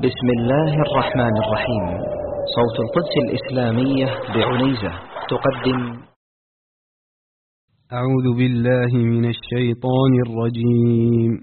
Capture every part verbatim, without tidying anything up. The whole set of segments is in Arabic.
بسم الله الرحمن الرحيم. صوت القدس الإسلامية بعنيزة تقدم. أعوذ بالله من الشيطان الرجيم.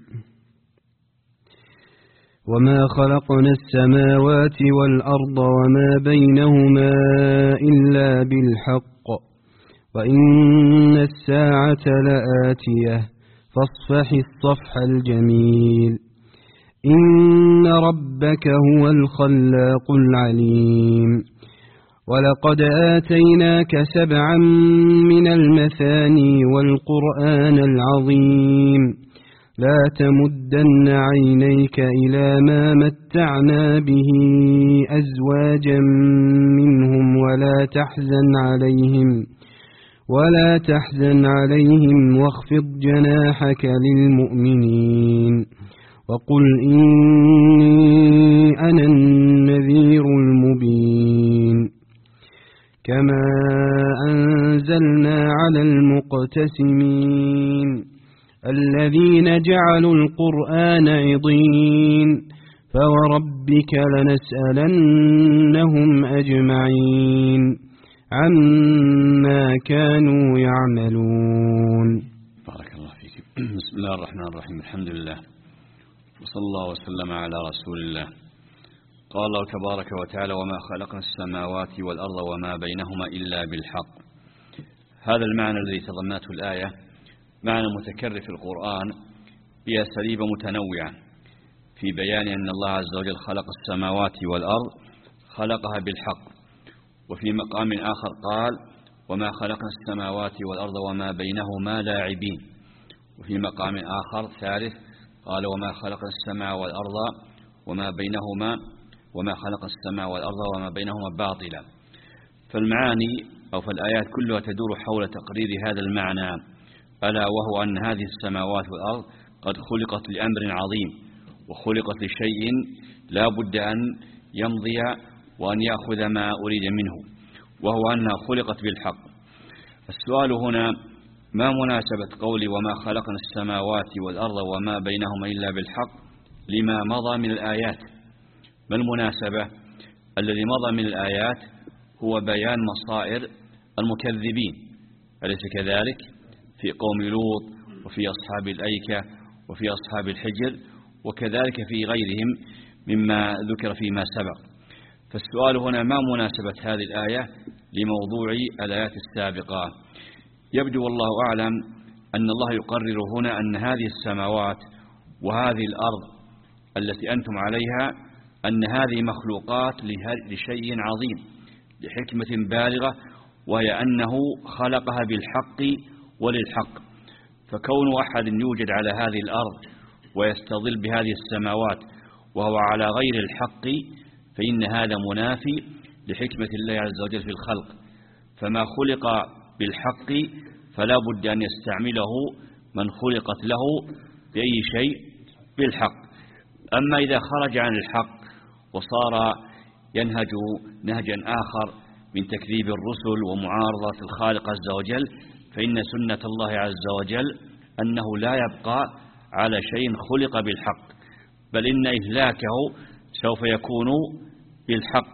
وما خلقنا السماوات والأرض وما بينهما إلا بالحق وإن الساعة لآتية فاصفح الصفح الجميل إن ربك هو الخلاق العليم. ولقد آتيناك سبعا من المثاني والقرآن العظيم لا تمدن عينيك إلى ما متعنا به أزواجا منهم ولا تحزن عليهم ولا تحزن عليهم واخفض جناحك للمؤمنين وقل إني أنا النذير المبين. كما أنزلنا على المقتسمين الذين جعلوا القرآن عضين فوربك لنسألنهم أجمعين عما كانوا يعملون. بارك الله فيك. بسم الله الرحمن الرحيم. الحمد لله وصلى الله وسلم على رسول الله. قال الله تبارك وتعالى: وما خلقنا السماوات والأرض وما بينهما إلا بالحق. هذا المعنى الذي تضمنته الآية معنى متكرر في القرآن بأساليب متنوعة في بيان أن الله عز وجل خلق السماوات والأرض خلقها بالحق، وفي مقام آخر قال: وما خلقنا السماوات والأرض وما بينهما لاعبين، وفي مقام آخر ثالث قال: وما خلقنا السماء والأرض وما بينهما وما خلق السماء والأرض وما بينهما باطلا. فالمعاني أو فالآيات كلها تدور حول تقرير هذا المعنى، ألا وهو أن هذه السماوات والأرض قد خلقت لأمر عظيم، وخلقت لشيء لا بد أن يمضي وأن يأخذ ما أريد منه، وهو أنها خلقت بالحق. السؤال هنا: ما مناسبة قولي وما خلقنا السماوات والأرض وما بينهما إلا بالحق لما مضى من الآيات؟ ما المناسبة؟ الذي مضى من الآيات هو بيان مصائر المكذبين، أليس كذلك؟ في قوم لوط وفي أصحاب الأيكة وفي أصحاب الحجر وكذلك في غيرهم مما ذكر فيما سبق. فالسؤال هنا: ما مناسبة هذه الآية لموضوع الآيات السابقة؟ يبدو والله أعلم أن الله يقرر هنا أن هذه السماوات وهذه الأرض التي أنتم عليها أن هذه مخلوقات لشيء عظيم، لحكمة بالغة، وهي أنه خلقها بالحق وللحق. فكون أحد يوجد على هذه الأرض ويستظل بهذه السماوات وهو على غير الحق فإن هذا منافي لحكمة الله عز وجل في الخلق. فما خلق بالحق فلا بد أن يستعمله من خلقت له بأي شيء بالحق. أما إذا خرج عن الحق وصار ينهج نهجا آخر من تكذيب الرسل ومعارضة الخالق عز وجل فإن سنة الله عز وجل أنه لا يبقى على شيء خلق بالحق، بل إن إهلاكه سوف يكون بالحق،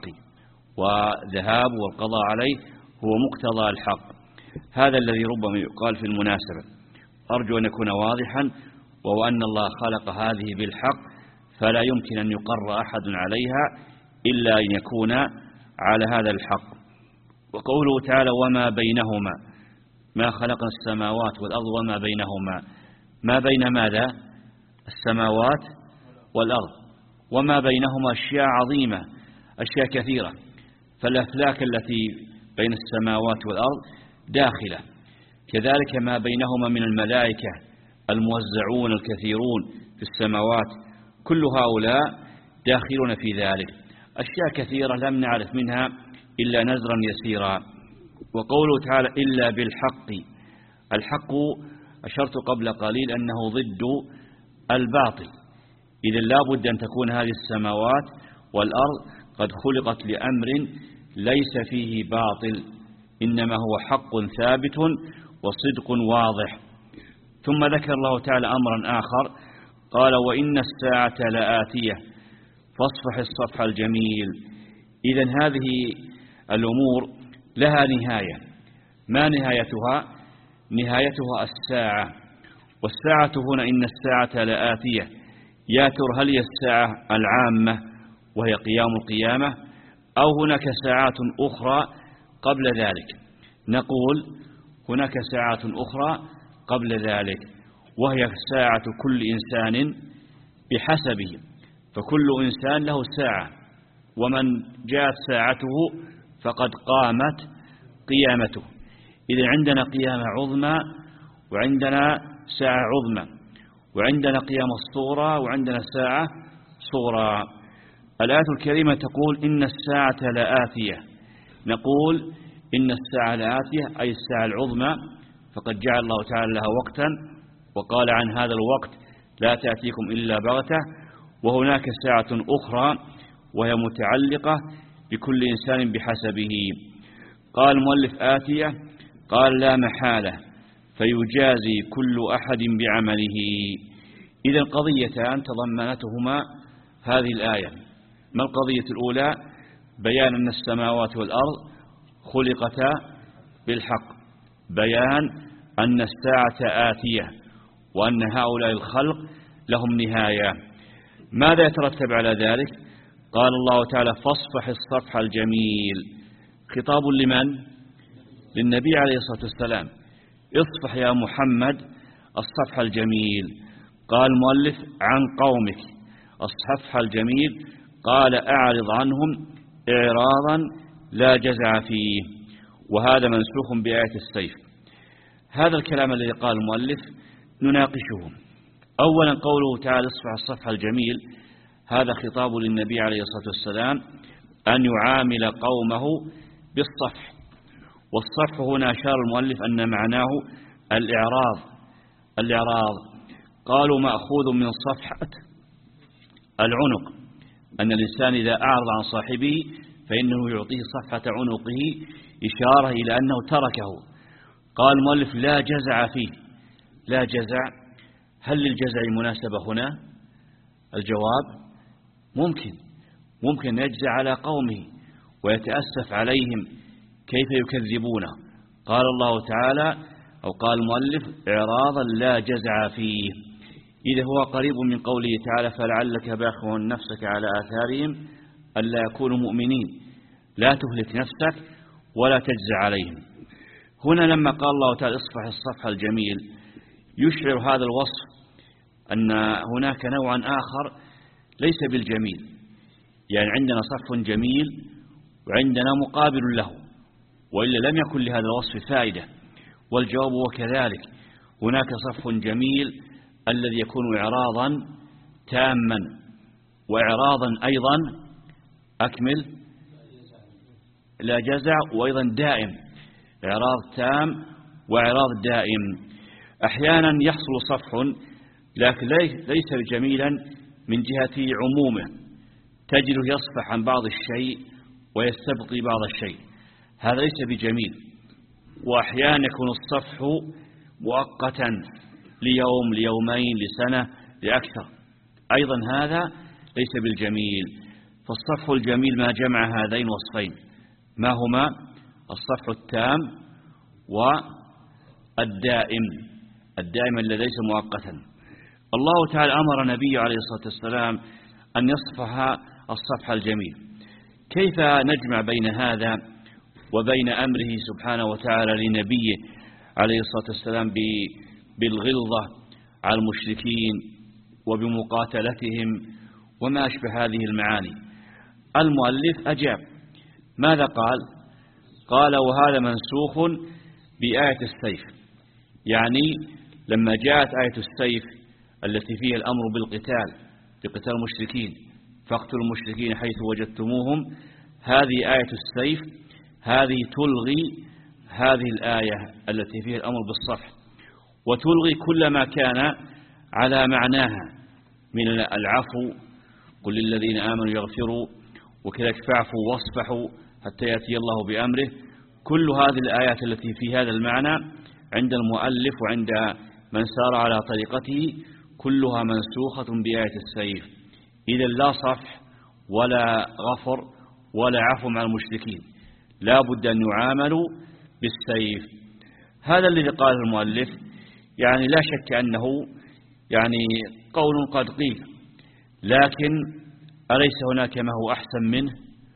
وذهاب والقضاء عليه هو مقتضى الحق. هذا الذي ربما يقال في المناسبة. أرجو أن يكون واضحا، وهو أن الله خلق هذه بالحق فلا يمكن أن يقر أحد عليها إلا أن يكون على هذا الحق. وقوله تعالى: وما بينهما، ما خلقنا السماوات والأرض وما بينهما، ما بين ماذا؟ السماوات والأرض، وما بينهما أشياء عظيمة، أشياء كثيرة. فالأفلاك التي بين السماوات والأرض داخلة، كذلك ما بينهما من الملائكة الموزعون الكثيرون في السماوات، كل هؤلاء داخلون في ذلك. أشياء كثيرة لم نعرف منها إلا نزرا يسيرا. وقوله تعالى: إلا بالحق، الحق أشرت قبل قليل أنه ضد الباطل، إذا لا بد أن تكون هذه السماوات والأرض قد خلقت لأمر ليس فيه باطل، إنما هو حق ثابت وصدق واضح. ثم ذكر الله تعالى أمرا آخر قال: وإن الساعة لآتية فاصفح الصفح الجميل. إذن هذه الأمور لها نهاية. ما نهايتها؟ نهايتها الساعة. والساعة هنا إن الساعة لآتية. يا ترى هل هي الساعة العامة وهي قيام القيامة، أو هناك ساعات أخرى قبل ذلك؟ نقول هناك ساعات أخرى قبل ذلك، وهي ساعة كل إنسان بحسبه، فكل إنسان له ساعة، ومن جاءت ساعته فقد قامت قيامته. إذا عندنا قيامة عظمى وعندنا ساعة عظمى، وعندنا قيام الصورة وعندنا ساعة صورة. الآية الكريمة تقول إن الساعة لآتية. نقول إن الساعة لآتية أي الساعة العظمى، فقد جعل الله تعالى لها وقتا، وقال عن هذا الوقت لا تأتيكم إلا بغتة. وهناك ساعة أخرى وهي متعلقة بكل إنسان بحسبه. قال المؤلف آتية، قال لا محالة، فيجازي كل أحد بعمله. إذا قضيتان تضمنتهما هذه الآية. ما القضية الأولى؟ بيان أن السماوات والأرض خلقتا بالحق، بيان أن الساعة آتية، وأن هؤلاء الخلق لهم نهاية. ماذا يترتب على ذلك؟ قال الله تعالى فاصفح الصفح الجميل. خطاب لمن؟ للنبي عليه الصلاة والسلام. اصفح يا محمد الصفح الجميل. قال المؤلف عن قومك الصفح الجميل، قال أعرض عنهم إعراضا لا جزع فيه، وهذا منسوخ بآية السيف. هذا الكلام الذي قال المؤلف نناقشه. أولا قوله تعالى اصفح الصفح الجميل، هذا خطاب للنبي عليه الصلاة والسلام أن يعامل قومه بالصفح. والصفح هنا أشار المؤلف أن معناه الإعراض. الإعراض قالوا مأخوذ من صفحة العنق، أن الإنسان إذا أعرض عن صاحبه فإنه يعطيه صفحة عنقه، إشارة إلى أنه تركه. قال المؤلف لا جزع فيه. لا جزع، هل للجزع مناسبة هنا؟ الجواب ممكن ممكن يجزع على قومه ويتأسف عليهم كيف يكذبونه. قال الله تعالى أو قال المؤلف إعراضا لا جزع فيه. إذا هو قريب من قوله تعالى فلعلك باخع نفسك على آثارهم ألا يكونوا مؤمنين. لا تهلك نفسك ولا تجزع عليهم. هنا لما قال الله تعالى اصفح الصفح الجميل، يشعر هذا الوصف أن هناك نوعا آخر ليس بالجميل. يعني عندنا صف جميل وعندنا مقابل له، وإلا لم يكن لهذا الوصف فائدة. والجواب هو كذلك، هناك صف جميل الذي يكون إعراضا تاما، وإعراضا أيضا أكمل لا جزع، وأيضا دائم. إعراض تام وإعراض دائم. أحيانا يحصل صفح لكن ليس جميلا من جهة عمومه، تجده يصفح عن بعض الشيء ويستبقي بعض الشيء، هذا ليس بجميل. وأحيانا يكون الصفح مؤقتا ليوم ليومين لسنة لأكثر، أيضا هذا ليس بالجميل. فالصفح الجميل ما جمع هذين وصفين، ما هما؟ الصفح التام والدائم، الدائم الذي ليس مؤقتا. الله تعالى أمر نبيه عليه الصلاة والسلام أن يصفح الصفح الجميل. كيف نجمع بين هذا وبين أمره سبحانه وتعالى لنبيه عليه الصلاة والسلام بالغلظة على المشركين وبمقاتلتهم وما أشبه هذه المعاني؟ المؤلف أجاب. ماذا قال؟ قال وهذا منسوخ بآية السيف. يعني لما جاءت آية السيف التي فيها الأمر بالقتال بقتال المشركين، فاقتلوا المشركين حيث وجدتموهم، هذه آية السيف، هذه تلغي هذه الآية التي فيها الأمر بالصفح، وتلغي كل ما كان على معناها من العفو، قل للذين آمنوا يغفروا، وكذلك فاعفوا واصفحوا حتى يأتي الله بأمره. كل هذه الآيات التي في هذا المعنى عند المؤلف وعند من سار على طريقته كلها منسوخة بآية السيف. إذا لا صفح ولا غفر ولا عفو مع المشركين، لا بد أن يعاملوا بالسيف. هذا الذي قاله المؤلف يعني لا شك أنه يعني قول قد قيل، لكن أليس هناك ما هو أحسن منه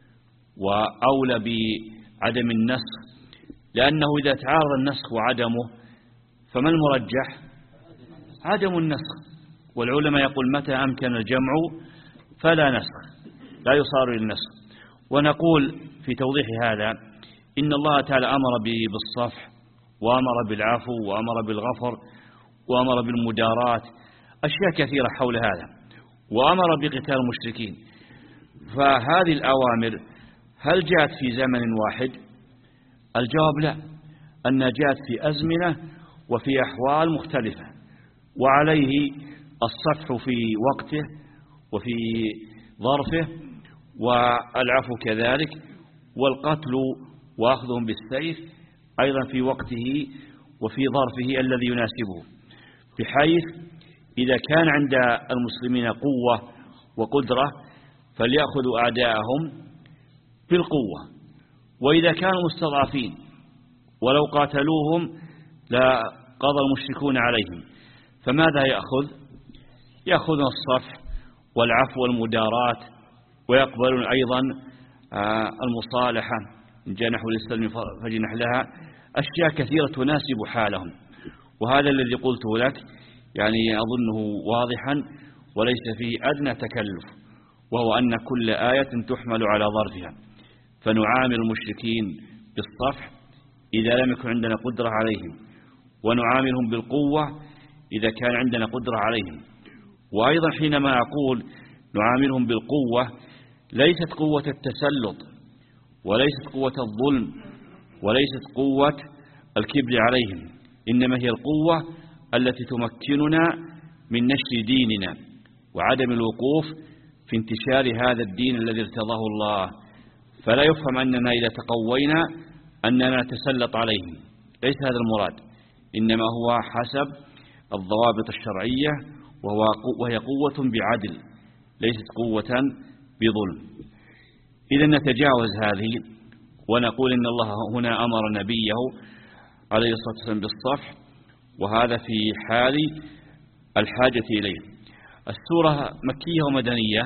وأولى بعدم النسخ؟ لأنه إذا تعارض النسخ وعدمه فما المرجح؟ عدم النسخ. والعلماء يقول متى أمكن الجمع فلا نسخ، لا يصار للنسخ. ونقول في توضيح هذا إن الله تعالى أمر بالصفح وأمر بالعفو وأمر بالغفر وأمر بالمدارات، أشياء كثيرة حول هذا، وأمر بقتال المشركين. فهذه الأوامر هل جاءت في زمن واحد؟ الجواب لا، أن جاءت في أزمنة وفي أحوال مختلفة، وعليه الصفح في وقته وفي ظرفه، والعفو كذلك، والقتل وأخذهم بالسيف أيضا في وقته وفي ظرفه الذي يناسبه، بحيث إذا كان عند المسلمين قوة وقدرة فليأخذوا أعداءهم بالقوة، وإذا كانوا مستضعفين ولو قاتلوهم لقضى المشركون عليهم، فماذا يأخذ؟ يأخذون الصفح والعفو والمدارات، ويقبلون أيضا المصالحة، إن جنحوا للسلم فجنح لها، أشياء كثيرة تناسب حالهم. وهذا الذي قلته لك يعني أظنه واضحا وليس فيه أدنى تكلف، وهو أن كل آية تحمل على ظرفها، فنعامل المشركين بالصفح إذا لم يكن عندنا قدرة عليهم، ونعاملهم بالقوة إذا كان عندنا قدرة عليهم. وأيضا حينما أقول نعاملهم بالقوة ليست قوة التسلط، وليست قوة الظلم، وليست قوة الكبر عليهم، إنما هي القوة التي تمكننا من نشر ديننا وعدم الوقوف في انتشار هذا الدين الذي ارتضاه الله. فلا يفهم أننا إذا تقوينا أننا نتسلط عليهم، ليس هذا المراد، إنما هو حسب الضوابط الشرعية، وهو وهي قوة بعدل ليست قوة بظلم. إذا نتجاوز هذه ونقول إن الله هنا أمر نبيه عليه الصلاة والسلام بالصفح، وهذا في حال الحاجة إليه. السورة مكية ومدنية،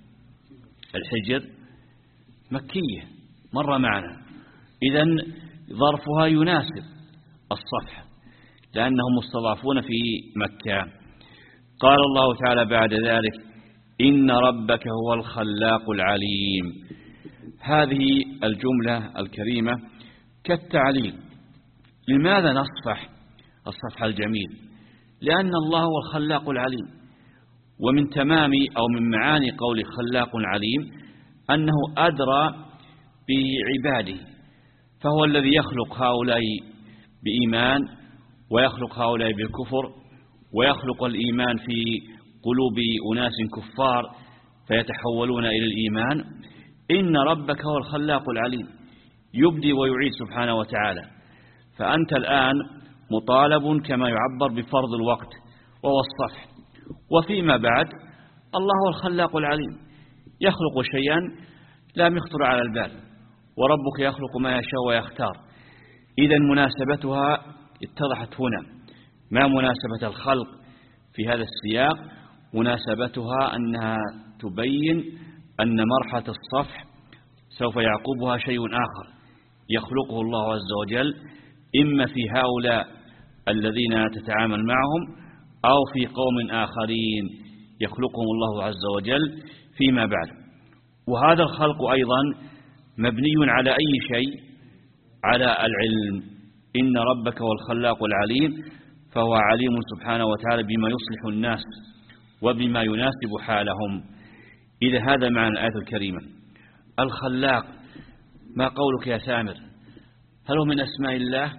الحجر مكية مر معنا، إذن ظرفها يناسب الصفح لأنهم مستضعفون في مكة. قال الله تعالى بعد ذلك إن ربك هو الخلاق العليم. هذه الجملة الكريمة كالتعليم. لماذا نصفح الصفح الجميل؟ لأن الله هو الخلاق العليم، ومن تمام أو من معاني قول خلاق عليم أنه أدرى بعباده، فهو الذي يخلق هؤلاء بإيمان ويخلق هؤلاء بالكفر، ويخلق الإيمان في قلوب أناس كفار فيتحولون إلى الإيمان. إن ربك هو الخلاق العليم، يبدي ويعيد سبحانه وتعالى. فأنت الآن مطالب كما يعبر بفرض الوقت وهو الصفح، وفيما بعد الله هو الخلاق العليم، يخلق شيئا لا يخطر على البال، وربك يخلق ما يشاء ويختار. إذا مناسبتها اتضحت هنا. ما مناسبة الخلق في هذا السياق؟ مناسبتها أنها تبين أن مرحلة الصفح سوف يعقبها شيء آخر يخلقه الله عز وجل، إما في هؤلاء الذين تتعامل معهم أو في قوم آخرين يخلقهم الله عز وجل فيما بعد. وهذا الخلق أيضا مبني على أي شيء؟ على العلم. إن ربك هو الخلاق العليم، فهو عليم سبحانه وتعالى بما يصلح الناس وبما يناسب حالهم. إذا هذا معنى الآية الكريمة. الخلاق، ما قولك يا سامر؟ هل هو من أسماء الله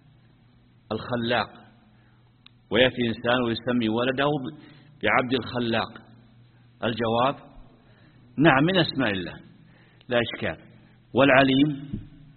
الخلاق؟ ويأتي إنسان ويسمي ولده بعبد الخلاق. الجواب نعم، من أسماء الله لا إشكال. والعليم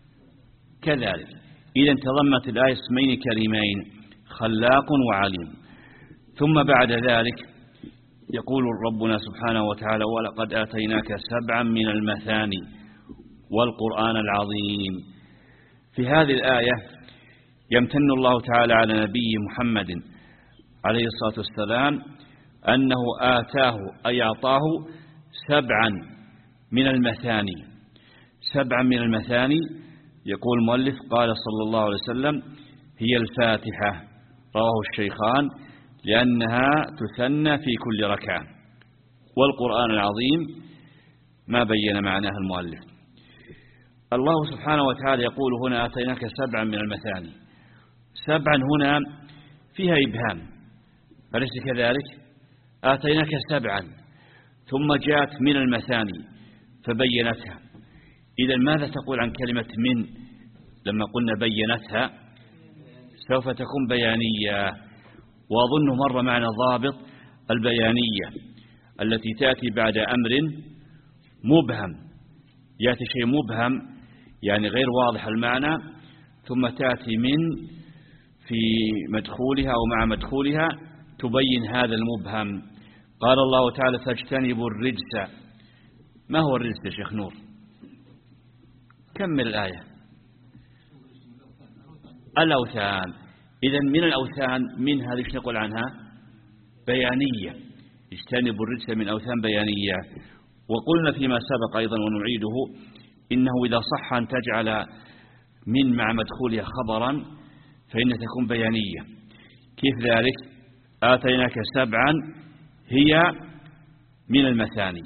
كذلك. إذا تضمت الآية اسمين كريمين، خلاق وعليم. ثم بعد ذلك يقول ربنا سبحانه وتعالى: ولقد آتيناك سبعا من المثاني والقرآن العظيم. في هذه الآية يمتن الله تعالى على نبيه محمد عليه الصلاة والسلام أنه آتاه أي أعطاه سبعا من المثاني. سبعا من المثاني، يقول المؤلف قال صلى الله عليه وسلم: هي الفاتحة، رواه الشيخان، لأنها تثنى في كل ركعة. والقرآن العظيم ما بين معناه المؤلف. الله سبحانه وتعالى يقول هنا: آتيناك سبعا من المثاني. سبعا هنا فيها إبهام، أليس كذلك؟ آتيناك سبعا ثم جاءت من المثاني فبينتها. إذا ماذا تقول عن كلمة من لما قلنا بينتها؟ سوف تكون بيانية، وأظنه مر معنا ضابط البيانية التي تأتي بعد أمر مبهم. يأتي شيء مبهم يعني غير واضح المعنى، ثم تأتي من في مدخولها أو مع مدخولها تبين هذا المبهم. قال الله تعالى: فاجتنبوا الرجس. ما هو الرجس يا شيخ نور؟ كمل الآية. الأوثان. إذن من الأوثان، من هذه ايش نقول عنها؟ بيانية. اجتنبوا الرجس من أوثان بيانية. وقلنا فيما سبق أيضا ونعيده إنه إذا صح أن تجعل من مع مدخولها خبرا فإن تكون بيانية. كيف ذلك؟ آتيناك سبعا هي من المثاني،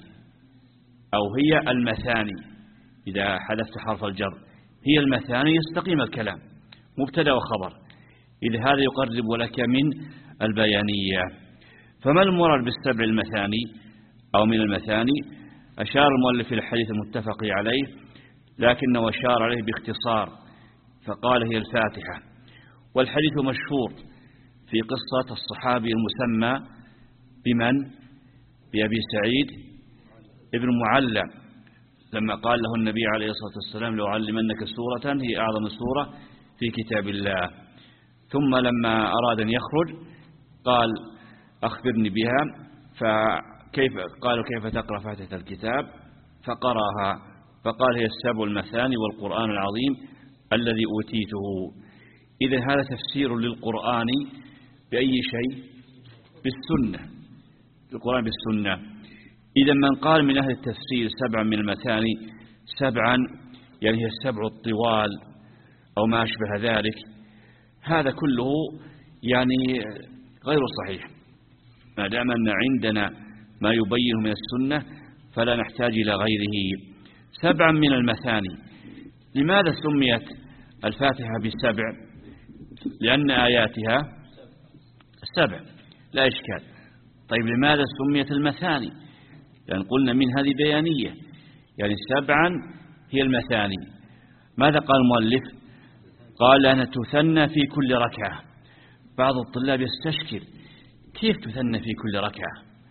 أو هي المثاني. إذا حذفت حرف الجر هي المثاني يستقيم الكلام، مبتدأ وخبر. إذ هذا يقرب لك من البيانية. فما المراد بالسبع المثاني أو من المثاني؟ أشار المؤلف إلى الحديث المتفق عليه، لكنه أشار عليه باختصار فقال: هي الفاتحة. والحديث مشهور في قصة الصحابي المسمى بمن؟ بأبي سعيد ابن معلى، لما قال له النبي عليه الصلاة والسلام: لو علمنك سورة هي أعظم سورة في كتاب الله. ثم لما أراد أن يخرج قال: أخبرني بها. فكيف قالوا: كيف تقرأ فاتحة الكتاب؟ فقرأها، فقال: هي السبع المثاني والقرآن العظيم الذي أوتيته. إذن هذا تفسير للقرآن بأي شيء؟ بالسنة. القرآن بالسنة. إذا من قال من أهل التفسير سبعا من المثاني، سبعا يعني هي السبع الطوال أو ما أشبه ذلك، هذا كله يعني غير صحيح. ما دام أن عندنا ما يبين من السنة فلا نحتاج إلى غيره. سبعا من المثاني. لماذا سميت الفاتحة بالسبع؟ لأن آياتها السبع، لا إشكال. طيب لماذا سميت المثاني؟ لأن قلنا من هذه بيانية، يعني سبعا هي المثاني. ماذا قال المؤلف؟ قال: أنا تثنى في كل ركعة. بعض الطلاب يستشكل: كيف تثنى في كل ركعة؟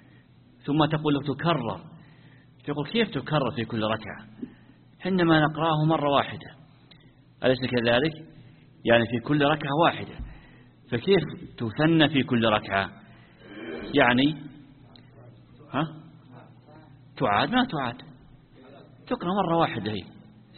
ثم تقول له تكرر. تقول: كيف تكرر في كل ركعة؟ حينما نقرأه مرة واحدة، أليس كذلك؟ يعني في كل ركعة واحدة، فكيف تثنى في كل ركعة؟ يعني ها؟ تعاد؟ ما تعاد، تقرأ مرة واحدة هي.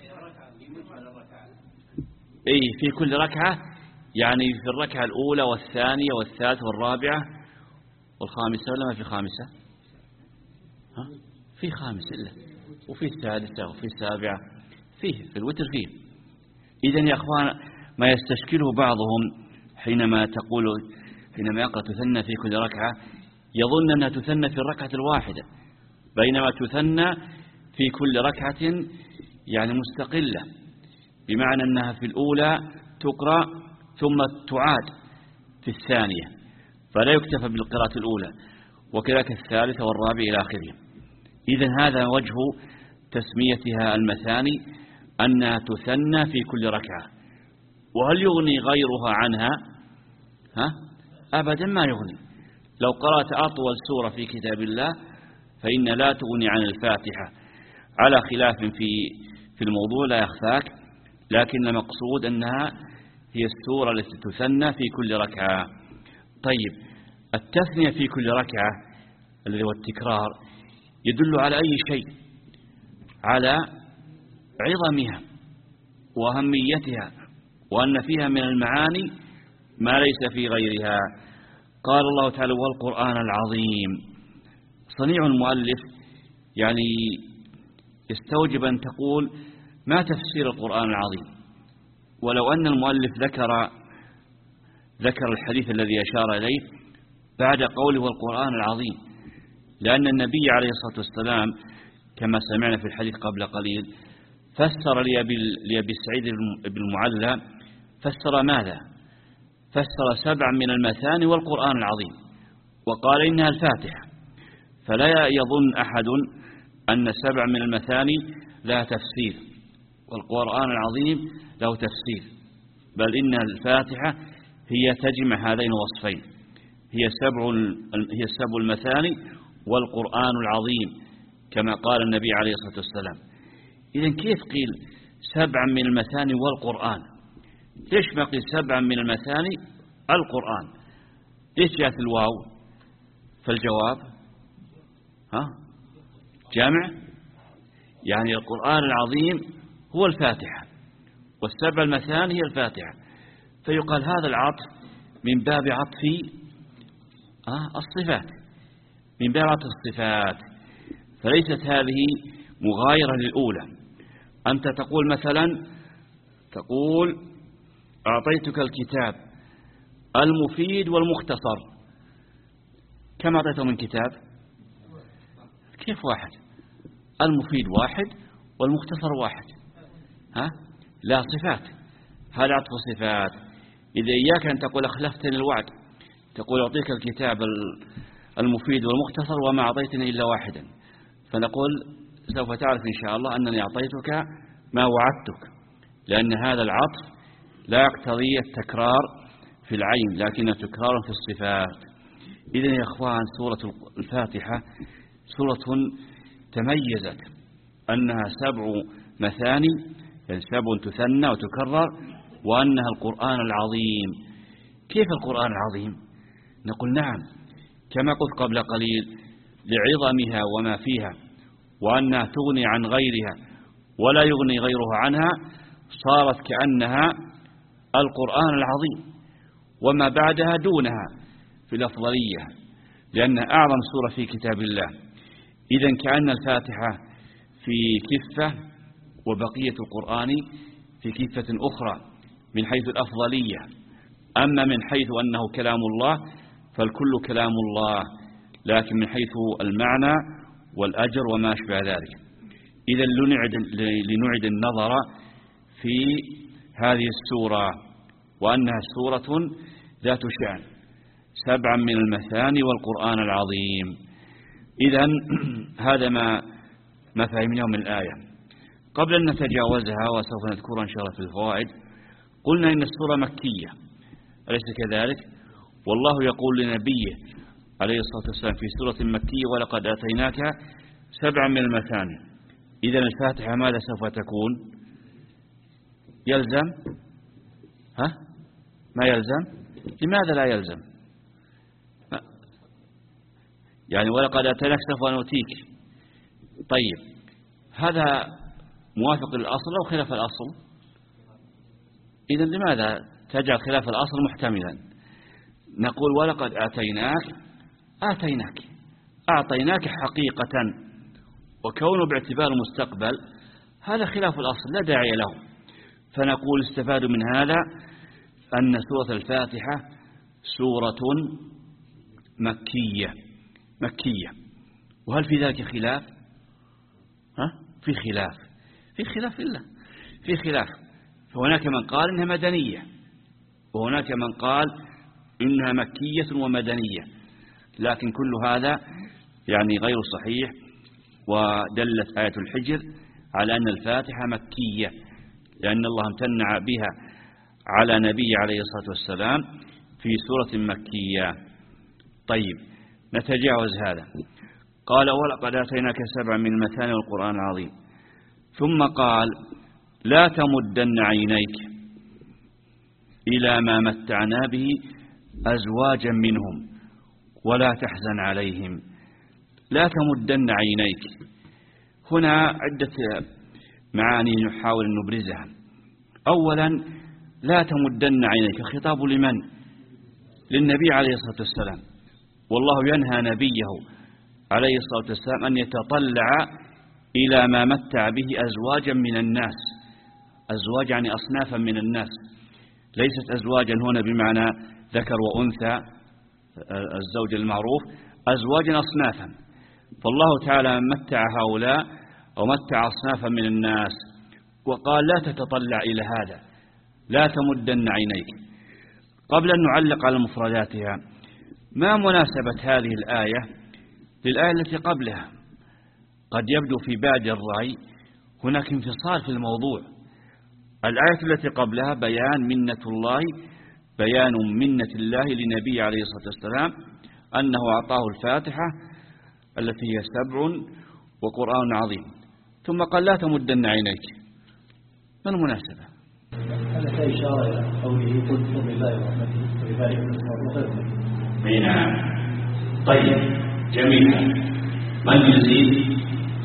أي في كل ركعة، يعني في الركعة الأولى والثانية والثالثة والرابعة والخامسة، ولا ما في خامسة؟ ها؟ في خامسة إلا، وفي السادسة وفي السابعة، فيه في الوتر فيه. إذن يا أخوان ما يستشكله بعضهم حينما تقول حينما يقرأ تثنى في كل ركعة يظن أنها تثنى في الركعة الواحدة، بينما تثنى في كل ركعة يعني مستقلة، بمعنى أنها في الأولى تقرأ ثم تعاد في الثانية، فلا يكتفى بالقراءة الأولى، وكذلك الثالثة والرابعة إلى آخره. إذن هذا وجه تسميتها المثاني، أنها تثنى في كل ركعة. وهل يغني غيرها عنها؟ ها؟ أبدا ما يغني. لو قرأت أطول سورة في كتاب الله فإن لا تغني عن الفاتحة، على خلاف في في الموضوع لا يخفاك، لكن المقصود أنها هي السورة التي تثنى في كل ركعة. طيب التثنية في كل ركعة الذي هو التكرار يدل على أي شيء؟ على عظمها وأهميتها، وأن فيها من المعاني ما ليس في غيرها. قال الله تعالى: والقرآن العظيم. صنيع المؤلف يعني يستوجب أن تقول ما تفسير القرآن العظيم، ولو أن المؤلف ذكر ذكر الحديث الذي أشار إليه بعد قوله والقرآن العظيم، لأن النبي عليه الصلاة والسلام كما سمعنا في الحديث قبل قليل فسر لأبي سعيد بن المعلى، فسر ماذا؟ فسر سبع من المثاني والقرآن العظيم، وقال إنها الفاتحة. فلا يظن أحد أن سبع من المثاني لا تفسير والقرآن العظيم له تفسير، بل إن الفاتحة هي تجمع هذين الوصفين، هي سبع هي السبع المثاني والقرآن العظيم كما قال النبي عليه الصلاة والسلام. إذن كيف قيل سبع من المثاني والقرآن؟ ليش ما قيل سبع من المثاني القرآن؟ ليش جاءت الواو؟ فالجواب ها جامع، يعني القرآن العظيم هو الفاتحة والسبع المثاني هي الفاتحة، فيقال هذا العطف من باب عطف آه الصفات، من باب عطف الصفات، فليست هذه مغايرة للأولى. أنت تقول مثلا تقول أعطيتك الكتاب المفيد والمختصر، كم أعطيته من كتاب؟ كيف واحد؟ المفيد واحد والمختصر واحد، ها؟ لا، صفات، هذا عطف صفات. إذا إياك أن تقول أخلفتني الوعد، تقول أعطيك الكتاب المفيد والمختصر وما أعطيتني إلا واحدا، فنقول سوف تعرف إن شاء الله أنني أعطيتك ما وعدتك، لأن هذا العطف لا يقتضي التكرار في العين لكن تكرار في الصفات. إذن يا إخوان سورة الفاتحة سورة تميزت أنها سبع مثاني، يعني سبع تثنى وتكرر، وأنها القرآن العظيم. كيف القرآن العظيم؟ نقول نعم، كما قلت قبل قليل لعظمها وما فيها، وأنها تغني عن غيرها ولا يغني غيرها عنها، صارت كأنها القرآن العظيم وما بعدها دونها في الأفضلية، لأنها أعظم سورة في كتاب الله. إذن كأن الفاتحة في كفة وبقية القرآن في كفة أخرى من حيث الأفضلية. أما من حيث أنه كلام الله فالكل كلام الله، لكن من حيث المعنى والأجر وما أشبه ذلك. إذن لنعد, لنعد النظر في هذه السورة، وأنها سورة ذات شأن، سبعا من المثاني والقرآن العظيم. إذن هذا ما ما فهمناه من الآية. قبل أن نتجاوزها وسوف نذكرها إن شاء الله في الفوائد، قلنا إن السورة مكية، أليس كذلك؟ والله يقول لنبيه عليه الصلاة والسلام في سورة مكية: ولقد آتيناك سبعا من المثاني. إذن الفاتحة ماذا سوف تكون؟ يلزم ها؟ ما يلزم؟ لماذا لا يلزم؟ يعني ولقد آتيناك سوف نؤتيك. طيب، هذا موافق للأصل أو خلاف الأصل؟ إذن لماذا تجعل خلاف الأصل محتملا؟ نقول ولقد آتيناك، آتيناك أعطيناك حقيقة، وكونه باعتبار المستقبل هذا خلاف الأصل لا داعي له. فنقول استفاد من هذا أن سورة الفاتحة سورة مكية مكية. وهل في ذلك خلاف؟ ها؟ في خلاف في خلاف إلا في خلاف. فهناك من قال إنها مدنية، وهناك من قال إنها مكية ومدنية، لكن كل هذا يعني غير صحيح. ودلت آية الحجر على أن الفاتحة مكية، لأن الله امتنع بها على نبي عليه الصلاة والسلام في سورة مكية. طيب، نتجاوز هذا. قال: ولقد آتيناك سبعا من المثاني والقرآن العظيم. ثم قال: لا تمدن عينيك إلى ما متعنا به أزواجا منهم ولا تحزن عليهم لا تمدن عينيك. هنا عدة معاني نحاول أن نبرزها. أولا لا تمدن عينيك، خطاب لمن؟ للنبي عليه الصلاة والسلام، والله ينهى نبيه عليه الصلاة والسلام أن يتطلع إلى ما متع به أزواجا من الناس. أزواج يعني أصنافا من الناس، ليست أزواجا هنا بمعنى ذكر وأنثى الزوج المعروف، أزواجا أصنافا. فالله تعالى متع هؤلاء ومتع أصنافا من الناس، وقال لا تتطلع إلى هذا، لا تمدن عينيك. قبل أن نعلق على مفرداتها، ما مناسبة هذه الآية للآية التي قبلها؟ قد يبدو في بادي الرأي هناك انفصال في الموضوع. الآية التي قبلها بيان منة الله، بيان منة الله لنبي عليه الصلاة والسلام أنه أعطاه الفاتحة التي هي سبع وقرآن عظيم، ثم قال لا تمدن عينيك. ما المناسبة؟ هذا إشارة إلى قوله قل بسم الله ورحمته وبارك. نعم. طيب جميل. من يزيد؟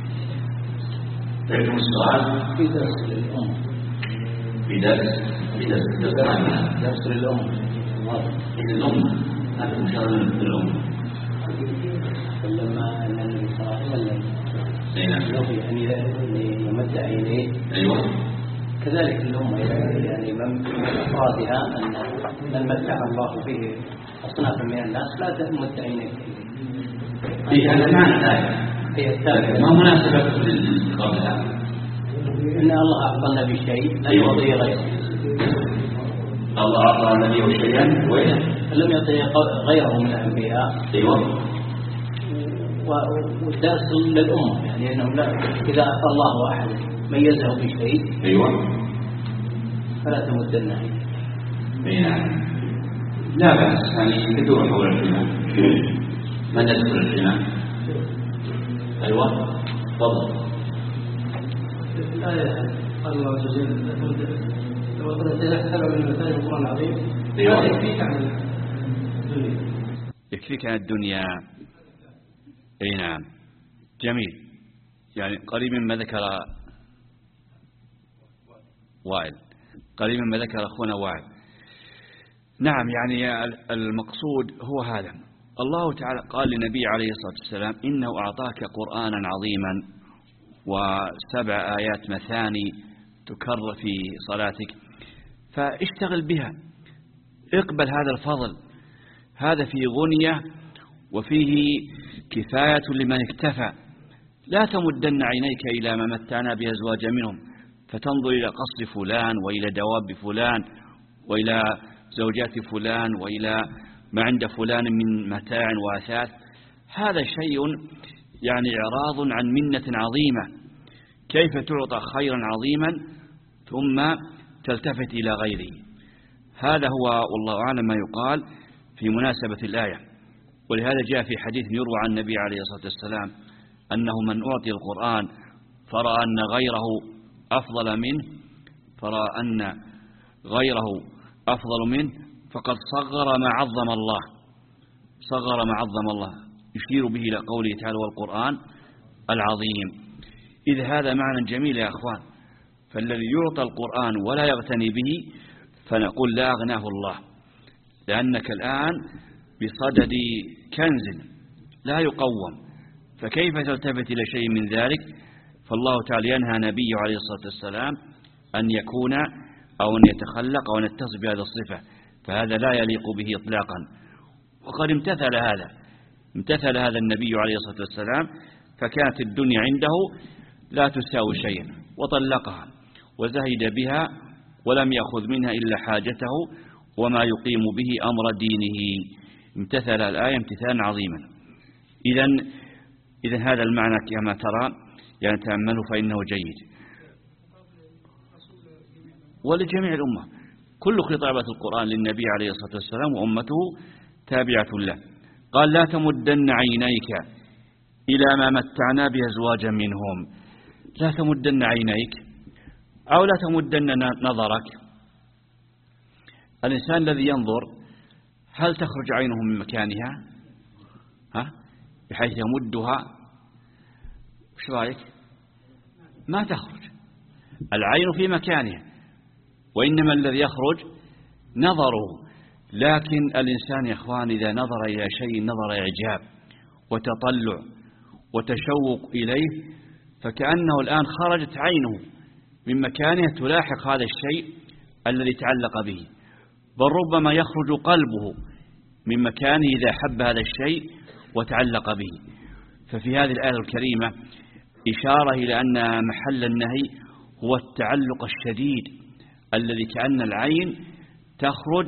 فيكم السؤال في درس للأم، في درس في درس درس درس للأم للأم هذا مشار للأم. لما النبي صلى الله عليه وسلم نعم يعني يمد عينيه، أيوة كذلك الأمة يعني من أفرادها أن من متع الله به أصنافا من الناس لا تمد عينيك. إيه هذا معنى الآية. هي الثالثة. ما مناسبة قبلها؟ إن الله أعطى النبي شيء لم يعطيه غيره. الله أعطى النبي شيئا لم يعطيه غيره من الأنبياء. أيوة. والدرس للأمة يعني أنه لا، إذا أعطى الله أحد ميزه بشيء أيوة فلا تمدن عينيك. أي نعم. لا بأس، يعني تدور حول الحمام. من يدخل الحمام؟ أيوة تفضل. الآية قال الله عز وجل لو أخذت سبع من مثال القرآن العظيم يكفيك عن الدنيا. يكفيك عن الدنيا. أي نعم جميل. يعني قريب مما ذكر وائل، قريب مما ذكر أخونا وائل. نعم يعني المقصود هو هذا. الله تعالى قال للنبي عليه الصلاة والسلام إنه أعطاك قرآنا عظيما وسبع آيات مثاني تكرر في صلاتك، فاشتغل بها، اقبل هذا الفضل، هذا في غنية وفيه كفاية لمن اكتفى. لا تمدن عينيك إلى ما متعنا بأزواج منهم فتنظر إلى قصر فلان وإلى دواب فلان وإلى زوجات فلان وإلى ما عند فلان من متاع وأثاث. هذا شيء يعني إعراض عن منة عظيمة. كيف تعطى خيرا عظيما ثم تلتفت إلى غيره؟ هذا هو والله أعلم ما يقال في مناسبة الآية. ولهذا جاء في حديث يروى عن النبي عليه الصلاة والسلام أنه من أعطي القرآن فرأى أن غيره أفضل منه فرأى أن غيره أفضل منه فقد صغر ما عظم الله، صغر ما عظم الله، يشير به إلى قوله تعالى والقرآن العظيم. إذ هذا معنى جميل يا أخوان. فالذي يعطى القرآن ولا يغتني به فنقول لا أغناه الله، لأنك الآن بصدد كنز لا يقوم، فكيف تلتفت إلى شيء من ذلك؟ فالله تعالى ينهى نبيه عليه الصلاة والسلام أن يكون أو أن يتخلق أو أن يتصف بهذه الصفة، فهذا لا يليق به إطلاقا. وقد امتثل هذا، امتثل هذا النبي عليه الصلاة والسلام، فكانت الدنيا عنده لا تساوي شيئا وطلقها وزهد بها ولم يأخذ منها إلا حاجته وما يقيم به أمر دينه. امتثل الآية امتثالا عظيما. إذن إذن هذا المعنى كما ترى يعني تأمله فإنه جيد ولجميع الأمة. كل خطابة القرآن للنبي عليه الصلاة والسلام وأمته تابعة له. قال لا تمدن عينيك إلى ما متعنا بأزواجا منهم. لا تمدن عينيك أو لا تمدن نظرك. الإنسان الذي ينظر هل تخرج عينه من مكانها ها؟ بحيث يمدها وش رأيك؟ ما تخرج، العين في مكانها، وإنما الذي يخرج نظره. لكن الإنسان يا إخوان إذا نظر إلى شيء نظر إعجاب وتطلع وتشوق إليه، فكأنه الآن خرجت عينه من مكانها تلاحق هذا الشيء الذي تعلق به، بل ربما يخرج قلبه من مكانه إذا حب هذا الشيء وتعلق به. ففي هذه الآية الكريمة إشارة إلى أن محل النهي هو التعلق الشديد الذي كأن العين تخرج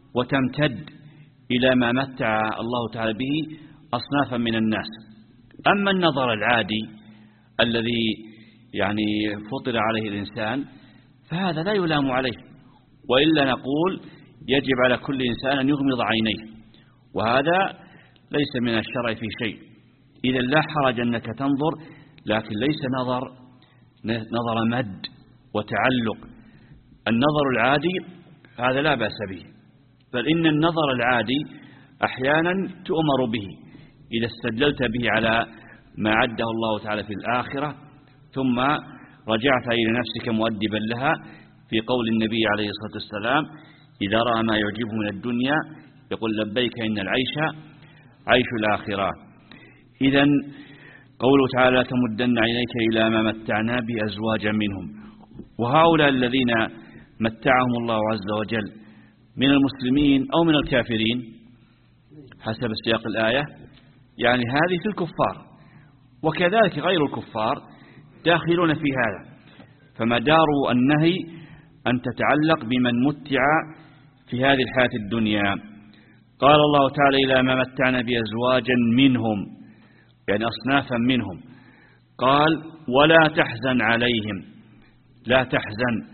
وتمتد إلى ما متع الله تعالى به أصنافا من الناس. أما النظر العادي الذي يعني فطر عليه الإنسان فهذا لا يلام عليه، وإلا نقول يجب على كل إنسان أن يغمض عينيه، وهذا ليس من الشرع في شيء. إذا لا حرج أنك تنظر، لكن ليس نظر نظر مد وتعلق. النظر العادي هذا لا بأس به، بل إن النظر العادي أحيانا تؤمر به إذا استدللت به على ما عده الله تعالى في الآخرة، ثم رجعت إلى نفسك مؤدبا لها، في قول النبي عليه الصلاة والسلام: إذا رأى ما يعجبه من الدنيا يقول لبيك إن العيش عيش الآخرة. إذن قوله تعالى: لا تمدن عينيك إلى ما متعنا بأزواجا منهم. وهؤلاء الذين متعهم الله عز وجل من المسلمين أو من الكافرين حسب سياق الآية، يعني هذه في الكفار، وكذلك غير الكفار داخلون في هذا. فمدار النهي أن تتعلق بمن متع في هذه الحياة الدنيا. قال الله تعالى: إلى ما متعنا بأزواجا منهم، يعني أصنافا منهم. قال: ولا تحزن عليهم. لا تحزن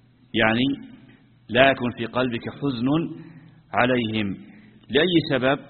يعني لا يكون في قلبك حزن عليهم. لأي سبب؟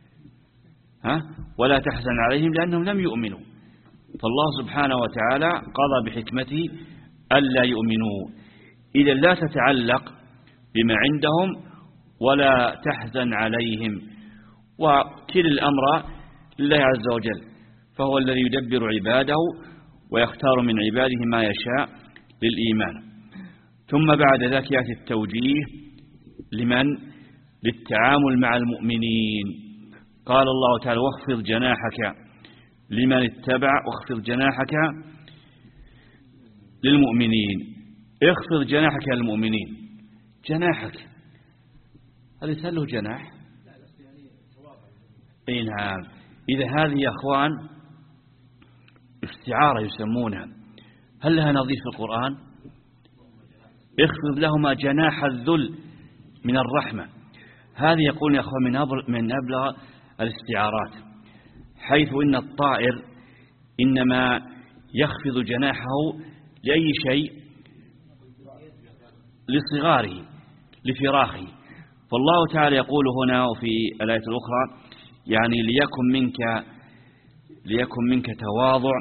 ها؟ ولا تحزن عليهم لأنهم لم يؤمنوا، فالله سبحانه وتعالى قضى بحكمته ألا يؤمنوا. إذا لا تتعلق بما عندهم ولا تحزن عليهم، وكل الأمر لله عز وجل، فهو الذي يدبر عباده ويختار من عباده ما يشاء للإيمان. ثم بعد ذلك يأتي التوجيه لمن؟ للتعامل مع المؤمنين. قال الله تعالى: واخفض جناحك لمن اتبع، واخفض جناحك للمؤمنين. اخفض جناحك للمؤمنين. جناحك هل يسأل له جناح؟ اي نعم. إذا هذه يا أخوان استعارة يسمونها، هل لها نظير في القرآن؟ اخفض لهما جناح الذل من الرحمة. هذه يقول يا أخوان من أبلغ الاستعارات، حيث إن الطائر إنما يخفض جناحه لأي شيء؟ لصغاره، لفراخه. فالله تعالى يقول هنا وفي الآية الأخرى: يعني ليكن منك ليكن منك تواضع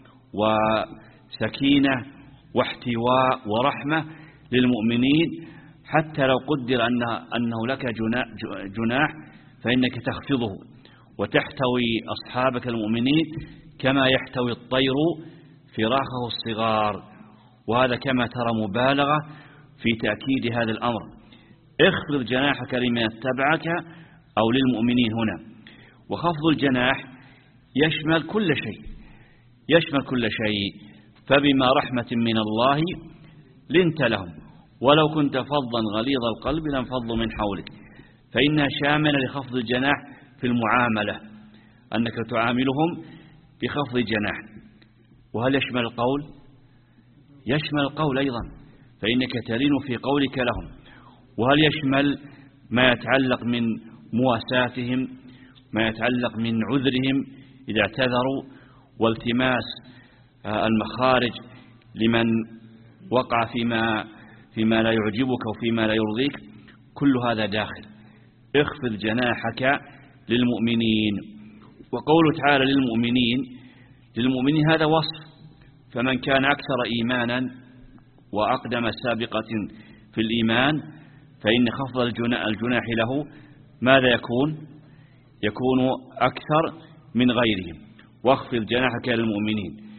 وسكينة واحتواء ورحمة للمؤمنين، حتى لو قدر أنه, أنه لك جناح فإنك تخفضه وتحتوي أصحابك المؤمنين كما يحتوي الطير فراخه الصغار. وهذا كما ترى مبالغة في تأكيد هذا الأمر. اخفض جناحك لمن اتبعك أو للمؤمنين هنا. وخفض الجناح يشمل كل شيء، يشمل كل شيء. فبما رحمة من الله لنت لهم ولو كنت فظا غليظ القلب لانفضوا من حولك. فإنها شاملة لخفض الجناح في المعاملة، أنك تعاملهم بخفض الجناح. وهل يشمل القول؟ يشمل القول أيضا، فإنك تلين في قولك لهم. وهل يشمل ما يتعلق من مواساتهم، ما يتعلق من عذرهم إذا اعتذروا، والتماس المخارج لمن وقع فيما فيما لا يعجبك وفيما لا يرضيك؟ كل هذا داخل. اخفض جناحك للمؤمنين. وقوله تعالى للمؤمنين، للمؤمنين هذا وصف، فمن كان أكثر إيمانا وأقدم سابقة في الإيمان فإن خفض الجناح له ماذا يكون؟ يكون أكثر من غيرهم. واخفض جناحك للمؤمنين.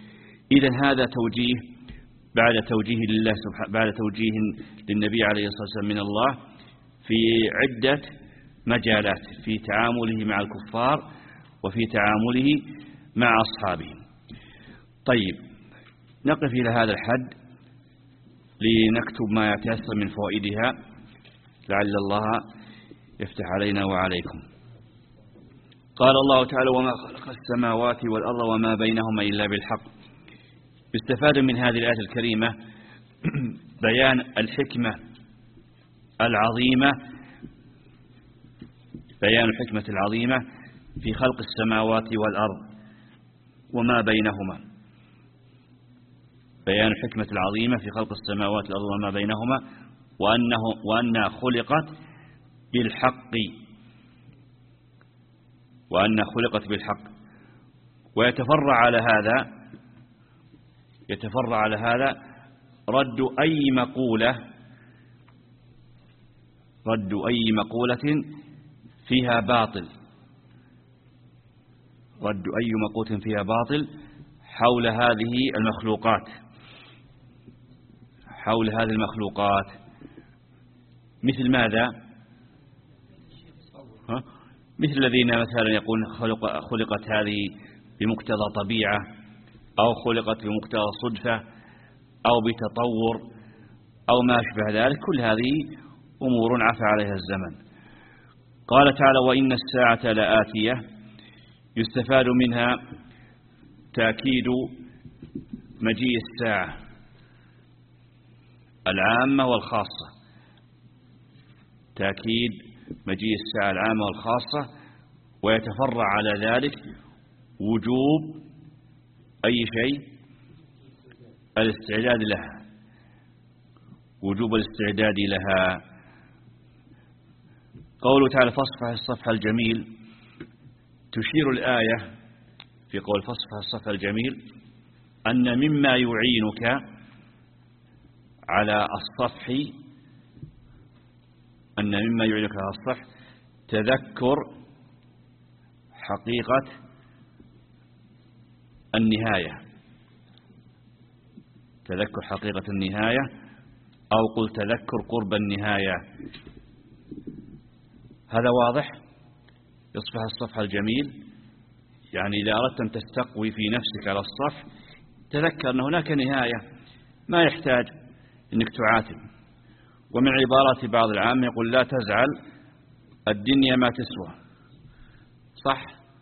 إذن هذا توجيه بعد توجيه لله سبحانه، بعد توجيه للنبي عليه الصلاة والسلام من الله في عدة مجالات في تعامله مع الكفار وفي تعامله مع أصحابه. طيب، نقف إلى هذا الحد لنكتب ما يتيسر من فوائدها لعل الله يفتح علينا وعليكم. قال الله تعالى: وما خلق السماوات والأرض وما بينهما إلا بالحق. يستفاد من هذه الآية الكريمة بيان الحكمة العظيمة بيان الحكمة العظيمة في خلق السماوات والأرض وما بينهما بيان الحكمة العظيمة في خلق السماوات والأرض وما بينهما وأنه وأنها خلقت بالحق وأنها خلقت بالحق ويتفرع على هذا يتفرع على هذا رد أي مقولة رد أي مقولة فيها باطل رد أي مقولة فيها باطل حول هذه المخلوقات حول هذه المخلوقات مثل ماذا؟ ها؟ مثل الذين مثلا يقول خلق خلقت هذه بمقتضى طبيعة أو خلقت بمقتضى صدفة أو بتطور أو ما أشبه ذلك. كل هذه أمور عفى عليها الزمن. قال تعالى: وإن الساعة لآتية. يستفاد منها تأكيد مجيء الساعة العامة والخاصة تأكيد مجيء الساعة العامة والخاصة ويتفرع على ذلك وجوب أي شيء الاستعداد لها وجوب الاستعداد لها. قوله تعالى: فاصفح الصفح الجميل. تشير الآية في قول فاصفح الصفح الجميل أن مما يعينك على الصفح أن مما يعينك على الصفح تذكر حقيقة النهاية تذكر حقيقة النهاية أو قل تذكر قرب النهاية. هذا واضح. يصفح الصفح الجميل يعني إذا أردت أن تستقوي في نفسك على الصفح تذكر أن هناك نهاية ما يحتاج أنك تعاتب. ومن عبارات بعض العام يقول: لا تزعل الدنيا ما تسوى. صح؟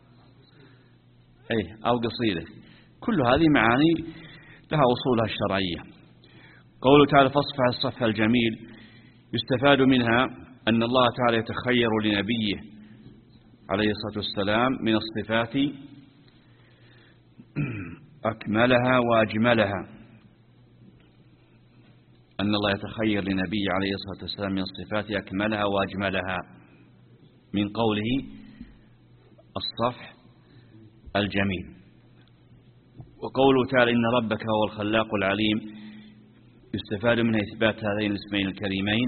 أي أو قصيدة. كل هذه معاني لها أصولها الشرعية. قوله تعالى: فاصفح الصفح الجميل. يستفاد منها أن الله تعالى يتخير لنبيه عليه الصلاة والسلام من الصفات أكملها وأجملها أن الله يتخير لنبيه عليه الصلاة والسلام من الصفات أكملها وأجملها من قوله الصفح الجميل. وقوله تعالى: إن ربك هو الخلاق العليم. يستفاد منها إثبات هذين الاسمين الكريمين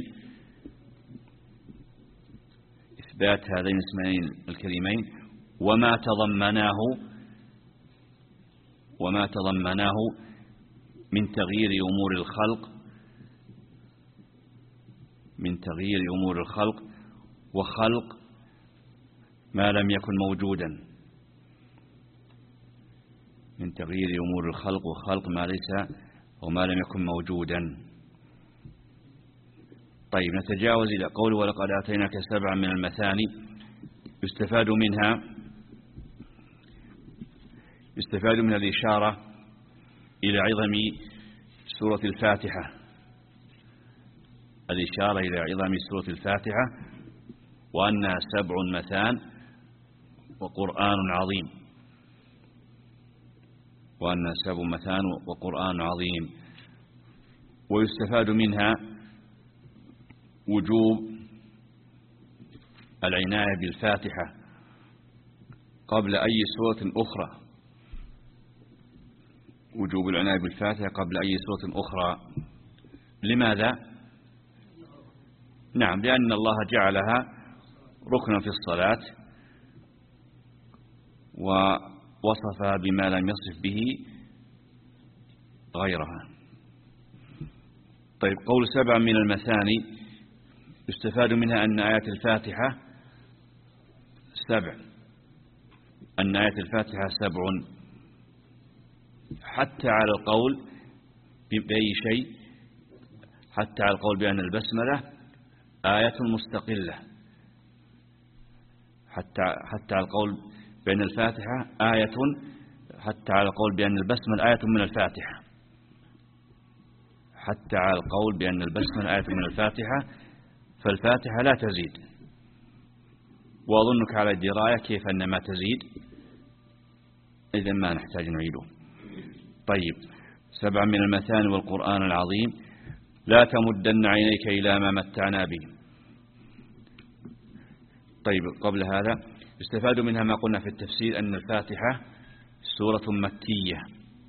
إثبات هذين الاسمين الكريمين وما تضمناه وما تضمناه من تغيير أمور الخلق من تغيير أمور الخلق وخلق ما لم يكن موجودا من تغيير أمور الخلق وخلق ما ليس وما لم يكن موجودا. طيب، نتجاوز إلى قول: ولقد آتيناك سبعا من المثاني. يستفاد منها يستفاد من الإشارة إلى عظم سورة الفاتحة الإشارة إلى عظم سورة الفاتحة وأنها سبع مثان وقرآن عظيم وأنها سبع مثان وقرآن عظيم. ويستفاد منها وجوب العناية بالفاتحة قبل أي سورة أخرى وجوب العناية بالفاتحة قبل أي سورة أخرى. لماذا؟ نعم، لأن الله جعلها ركنا في الصلاة ووصفها بما لم يصف به غيرها. طيب، قول سبع من المثاني يستفاد منها أن آيات الفاتحة سبع، أن آيات الفاتحة سبع، حتى على القول بأي شيء، حتى على القول بأن البسملة آية مستقلة، حتى حتى على القول بأن الفاتحة آية، حتى على القول بأن البسملة آية من الفاتحة، حتى على القول بأن البسملة آية من الفاتحة، فالفاتحة لا تزيد. وأظنك على الدراية كيف أن ما تزيد، إذن ما نحتاج نعيده. طيب، سبع من المثاني والقرآن العظيم، لا تمدن عينيك إلى ما متعنا به. طيب، قبل هذا يستفاد منها ما قلنا في التفسير أن الفاتحة سورة مكية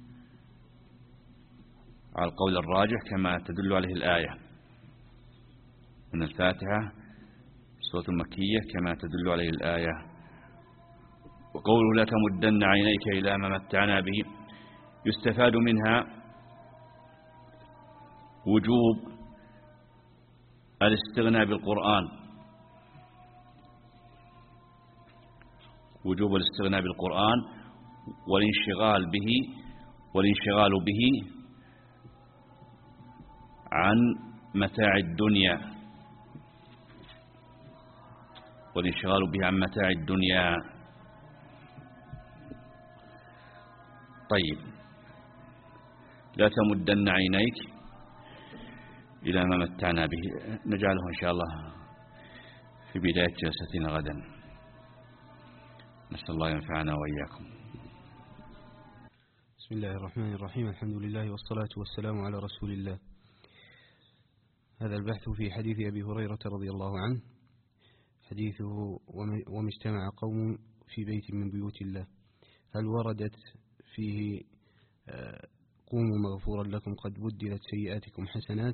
على القول الراجح كما تدل عليه الآية، أن الفاتحة سورة مكية كما تدل عليه الآية. وقوله لا تمدن عينيك إلى ما متعنا به يستفاد منها وجوب الاستغناء بالقرآن، وجوب الاستغناء بالقرآن والانشغال به، والانشغال به عن متاع الدنيا، والانشغال به عن متاع الدنيا. طيب، لا تمدن عينيك إلى ما متعنا به، نجعله إن شاء الله في بداية جلستنا غدا. نسأل الله ينفعنا وإياكم. بسم الله الرحمن الرحيم، الحمد لله والصلاة والسلام على رسول الله. هذا البحث في حديث أبي هريرة رضي الله عنه، حديثه وما اجتمع قوم في بيت من بيوت الله، هل وردت فيه قوموا مغفورا لكم قد بدلت سيئاتكم حسنات؟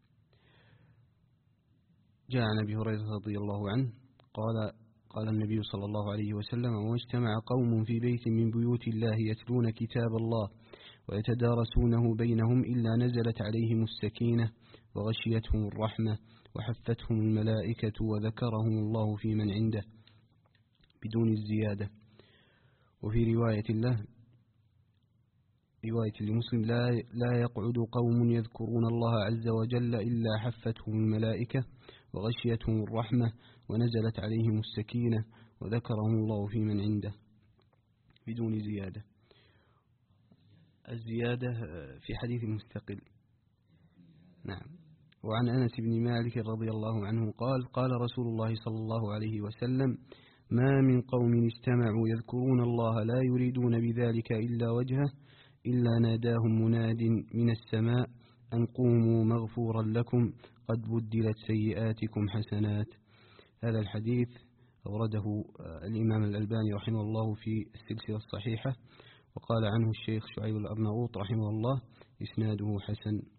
جاء عن أبي هريرة رضي الله عنه قال قال النبي صلى الله عليه وسلم: واجتمع قوم في بيت من بيوت الله يتلون كتاب الله ويتدارسونه بينهم إلا نزلت عليهم السكينة وغشيتهم الرحمة وحفتهم الملائكة وذكرهم الله في من عنده بدون الزيادة. وفي رواية الله رواية لمسلم: لا, لا يقعد قوم يذكرون الله عز وجل إلا حفتهم الملائكة وغشيتهم الرحمة ونزلت عليهم السكينة وذكرهم الله في من عنده بدون زيادة. الزيادة في حديث مستقل. نعم. وعن أنس بن مالك رضي الله عنه قال: قال رسول الله صلى الله عليه وسلم: ما من قوم اجتمعوا يذكرون الله لا يريدون بذلك إلا وجهه إلا ناداهم مناد من السماء أن قوموا مغفورا لكم قد بدلت سيئاتكم حسنات. هذا الحديث أورده الإمام الألباني رحمه الله في السلسلة الصحيحة، وقال عنه الشيخ شعيب الأرناؤوط رحمه الله: إسناده حسن.